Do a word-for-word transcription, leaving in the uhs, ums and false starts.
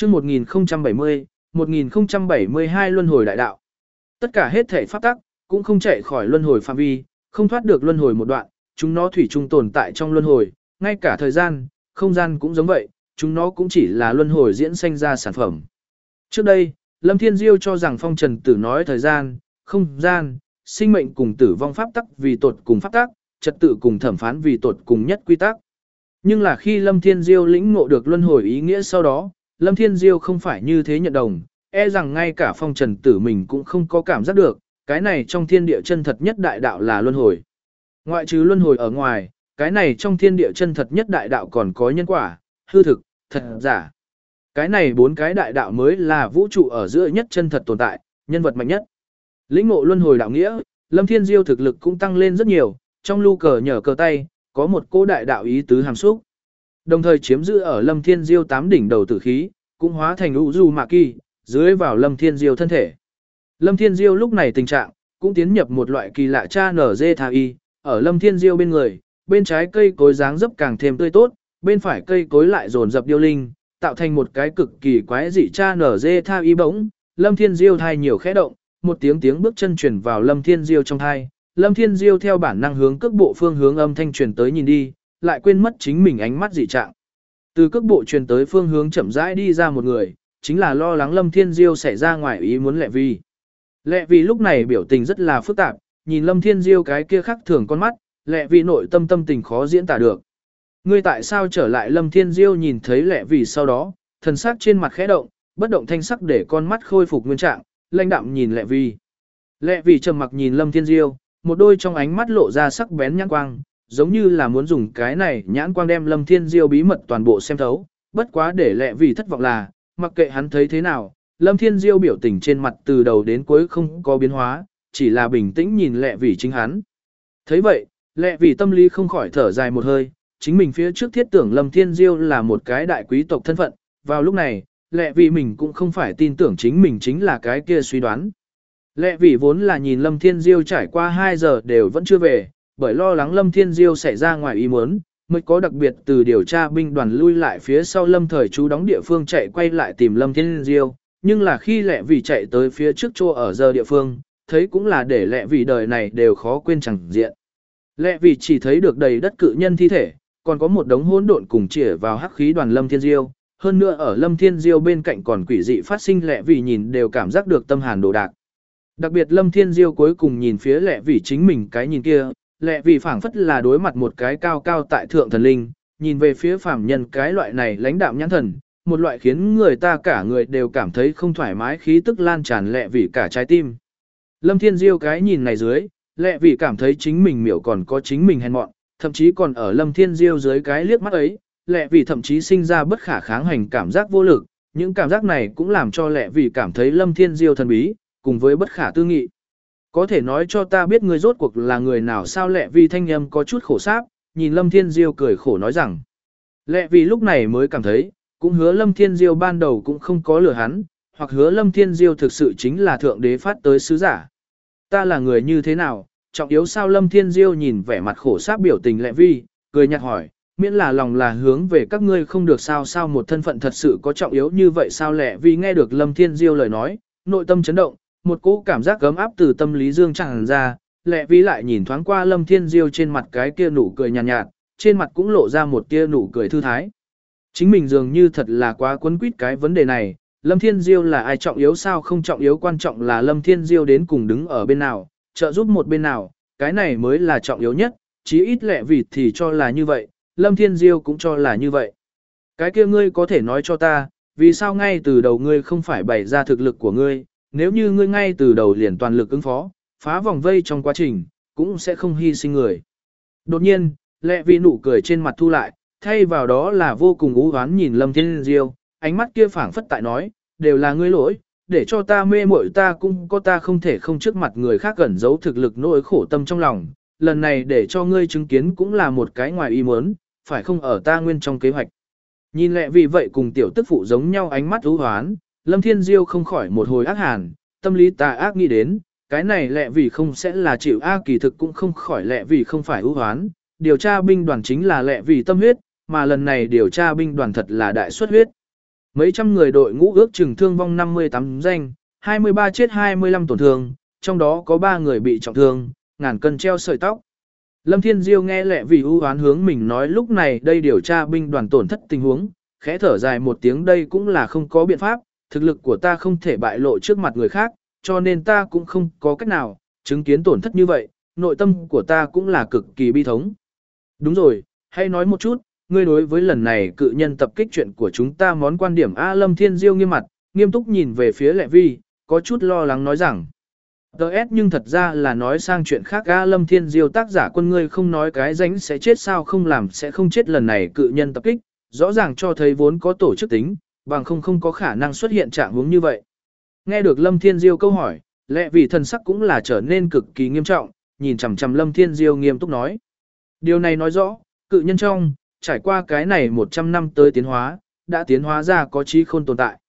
chương một nghìn không trăm bảy mươi, một nghìn không trăm bảy mươi hai luân hồi đại đạo. Tất cả hết thể pháp tắc, cũng không chạy khỏi luân hồi phạm vi, không thoát được luân hồi một đoạn, chúng nó thủy chung tồn tại trong luân hồi, ngay cả thời gian, không gian cũng giống vậy, chúng nó cũng chỉ là luân hồi diễn sinh ra sản phẩm. Trước đây, Lâm Thiên Diêu cho rằng Phong Trần Tử nói thời gian, không gian, sinh mệnh cùng tử vong pháp tắc vì tột cùng pháp tắc, trật tự cùng thẩm phán vì tột cùng nhất quy tắc. Nhưng là khi Lâm Thiên Diêu lĩnh ngộ được luân hồi ý nghĩa sau đó, Lâm Thiên Diêu không phải như thế nhận đồng, e rằng ngay cả Phong Trần Tử mình cũng không có cảm giác được, cái này trong thiên địa chân thật nhất đại đạo là luân hồi. Ngoại trừ luân hồi ở ngoài, cái này trong thiên địa chân thật nhất đại đạo còn có nhân quả, hư thực, thật giả. Cái này bốn cái đại đạo mới là vũ trụ ở giữa nhất chân thật tồn tại, nhân vật mạnh nhất. Lĩnh ngộ luân hồi đạo nghĩa, Lâm Thiên Diêu thực lực cũng tăng lên rất nhiều, trong lưu cờ nhờ cờ tay, có một cô đại đạo ý tứ hàm xúc. Đồng thời chiếm giữ ở Lâm Thiên Diêu tám đỉnh đầu tử khí, cũng hóa thành u du mạ kỳ, dưới vào Lâm Thiên Diêu thân thể. Lâm Thiên Diêu lúc này tình trạng, cũng tiến nhập một loại kỳ lạ cha nở dê tha y, ở Lâm Thiên Diêu bên người, bên trái cây cối dáng dấp càng thêm tươi tốt, bên phải cây cối lại dồn dập điêu linh, tạo thành một cái cực kỳ quái dị cha nở dê tha y bỗng. Lâm Thiên Diêu thai nhiều khẽ động, một tiếng tiếng bước chân truyền vào Lâm Thiên Diêu trong thai. Lâm Thiên Diêu theo bản năng hướng cước bộ phương hướng âm thanh truyền tới nhìn đi, lại quên mất chính mình ánh mắt dị trạng. Từ cước bộ truyền tới phương hướng chậm rãi đi ra một người, chính là lo lắng Lâm Thiên Diêu xảy ra ngoài ý muốn Lệ Vi. Lệ Vi lúc này biểu tình rất là phức tạp, nhìn Lâm Thiên Diêu cái kia khắc thường con mắt, Lệ Vi nội tâm tâm tình khó diễn tả được. Ngươi tại sao trở lại? Lâm Thiên Diêu nhìn thấy Lệ Vi sau đó, thần sắc trên mặt khẽ động, bất động thanh sắc để con mắt khôi phục nguyên trạng, lãnh đạm nhìn Lệ Vi. Lệ Vi trầm mặc nhìn Lâm Thiên Diêu, một đôi trong ánh mắt lộ ra sắc bén nhãn quang, giống như là muốn dùng cái này nhãn quang đem Lâm Thiên Diêu bí mật toàn bộ xem thấu. Bất quá để Lệ Vi thất vọng là, mặc kệ hắn thấy thế nào, Lâm Thiên Diêu biểu tình trên mặt từ đầu đến cuối không có biến hóa, chỉ là bình tĩnh nhìn Lệ Vi chính hắn. Thấy vậy, Lệ Vi tâm lý không khỏi thở dài một hơi, chính mình phía trước thiết tưởng Lâm Thiên Diêu là một cái đại quý tộc thân phận, vào lúc này, Lệ Vi mình cũng không phải tin tưởng chính mình chính là cái kia suy đoán. Lệ Vi vốn là nhìn Lâm Thiên Diêu trải qua hai giờ đều vẫn chưa về, bởi lo lắng Lâm Thiên Diêu xảy ra ngoài ý muốn, mới có đặc biệt từ điều tra binh đoàn lui lại phía sau Lâm Thời Trú đóng địa phương chạy quay lại tìm Lâm Thiên Diêu, nhưng là khi Lệ Vi chạy tới phía trước chỗ ở giờ địa phương, thấy cũng là để Lệ Vi đời này đều khó quên chẳng diện. Lệ Vi chỉ thấy được đầy đất cự nhân thi thể, còn có một đống hỗn độn cùng chĩa vào hắc khí đoàn Lâm Thiên Diêu, hơn nữa ở Lâm Thiên Diêu bên cạnh còn quỷ dị phát sinh. Lệ Vi nhìn đều cảm giác được tâm hàn đồ đạc. Đặc biệt Lâm Thiên Diêu cuối cùng nhìn phía Lệ Vi chính mình cái nhìn kia, Lệ Vi phảng phất là đối mặt một cái cao cao tại thượng thần linh, nhìn về phía phàm nhân cái loại này lãnh đạm nhãn thần, một loại khiến người ta cả người đều cảm thấy không thoải mái khí tức lan tràn Lệ Vi cả trái tim. Lâm Thiên Diêu cái nhìn này dưới, Lệ Vi cảm thấy chính mình miểu còn có chính mình hèn mọn, thậm chí còn ở Lâm Thiên Diêu dưới cái liếc mắt ấy, Lệ Vi thậm chí sinh ra bất khả kháng hành cảm giác vô lực, những cảm giác này cũng làm cho Lệ Vi cảm thấy Lâm Thiên Diêu thần bí, cùng với bất khả tư nghị. Có thể nói cho ta biết ngươi rốt cuộc là người nào sao? Lệ Vi thanh âm có chút khổ sáp, nhìn Lâm Thiên Diêu cười khổ nói rằng. Lệ Vi lúc này mới cảm thấy, cũng hứa Lâm Thiên Diêu ban đầu cũng không có lừa hắn, hoặc hứa Lâm Thiên Diêu thực sự chính là thượng đế phát tới sứ giả. Ta là người như thế nào, trọng yếu sao? Lâm Thiên Diêu nhìn vẻ mặt khổ sáp biểu tình Lệ Vi, cười nhạt hỏi, miễn là lòng là hướng về các ngươi không được sao? Sao một thân phận thật sự có trọng yếu như vậy sao? Lệ Vi nghe được Lâm Thiên Diêu lời nói, nội tâm chấn động, một cỗ cảm giác gấm áp từ tâm lý dương tràn ra. Lệ Vi lại nhìn thoáng qua Lâm Thiên Diêu trên mặt cái kia nụ cười nhàn nhạt, nhạt, trên mặt cũng lộ ra một tia nụ cười thư thái. Chính mình dường như thật là quá quấn quýt cái vấn đề này, Lâm Thiên Diêu là ai trọng yếu sao? Không trọng yếu, quan trọng là Lâm Thiên Diêu đến cùng đứng ở bên nào, trợ giúp một bên nào, cái này mới là trọng yếu nhất, chí ít Lệ Vi thì cho là như vậy, Lâm Thiên Diêu cũng cho là như vậy. Cái kia ngươi có thể nói cho ta, vì sao ngay từ đầu ngươi không phải bày ra thực lực của ngươi, nếu như ngươi ngay từ đầu liền toàn lực ứng phó, phá vòng vây trong quá trình, cũng sẽ không hy sinh người. Đột nhiên, Lệ Vi nụ cười trên mặt thu lại, thay vào đó là vô cùng u oán nhìn Lâm Thiên Diêu, ánh mắt kia phảng phất tại nói, đều là ngươi lỗi, để cho ta mê muội, ta cũng có ta không thể không trước mặt người khác ẩn giấu thực lực nỗi khổ tâm trong lòng, lần này để cho ngươi chứng kiến cũng là một cái ngoài ý muốn, phải không ở ta nguyên trong kế hoạch. Nhìn Lệ Vi vậy cùng tiểu tức phụ giống nhau ánh mắt u oán, Lâm Thiên Diêu không khỏi một hồi ác hàn, tâm lý tà ác nghĩ đến, cái này Lệ Vi không sẽ là chịu a, kỳ thực cũng không khỏi Lệ Vi không phải ưu hoán, điều tra binh đoàn chính là Lệ Vi tâm huyết, mà lần này điều tra binh đoàn thật là đại xuất huyết. Mấy trăm người đội ngũ ước chừng thương vong năm mươi tám danh, hai mươi ba chết hai mươi lăm tổn thương, trong đó có ba người bị trọng thương, ngàn cân treo sợi tóc. Lâm Thiên Diêu nghe lẹ vì ưu oán hướng mình nói lúc này đây điều tra binh đoàn tổn thất tình huống, khẽ thở dài một tiếng đây cũng là không có biện pháp, thực lực của ta không thể bại lộ trước mặt người khác, cho nên ta cũng không có cách nào, chứng kiến tổn thất như vậy, nội tâm của ta cũng là cực kỳ bi thống. Đúng rồi, hãy nói một chút, ngươi đối với lần này cự nhân tập kích chuyện của chúng ta món quan điểm A Lâm Thiên Diêu nghiêm mặt, nghiêm túc nhìn về phía Lệ Vi, có chút lo lắng nói rằng. đê ét nhưng thật ra là nói sang chuyện khác A Lâm Thiên Diêu tác giả quân ngươi không nói cái ránh sẽ chết sao không làm sẽ không chết lần này cự nhân tập kích, rõ ràng cho thấy vốn có tổ chức tính, bằng không không có khả năng xuất hiện trạng huống như vậy. Nghe được Lâm Thiên Diêu câu hỏi, Lệ Vi thần sắc cũng là trở nên cực kỳ nghiêm trọng, nhìn chằm chằm Lâm Thiên Diêu nghiêm túc nói. Điều này nói rõ, cự nhân trong, trải qua cái này một trăm năm tới tiến hóa, đã tiến hóa ra có trí khôn tồn tại.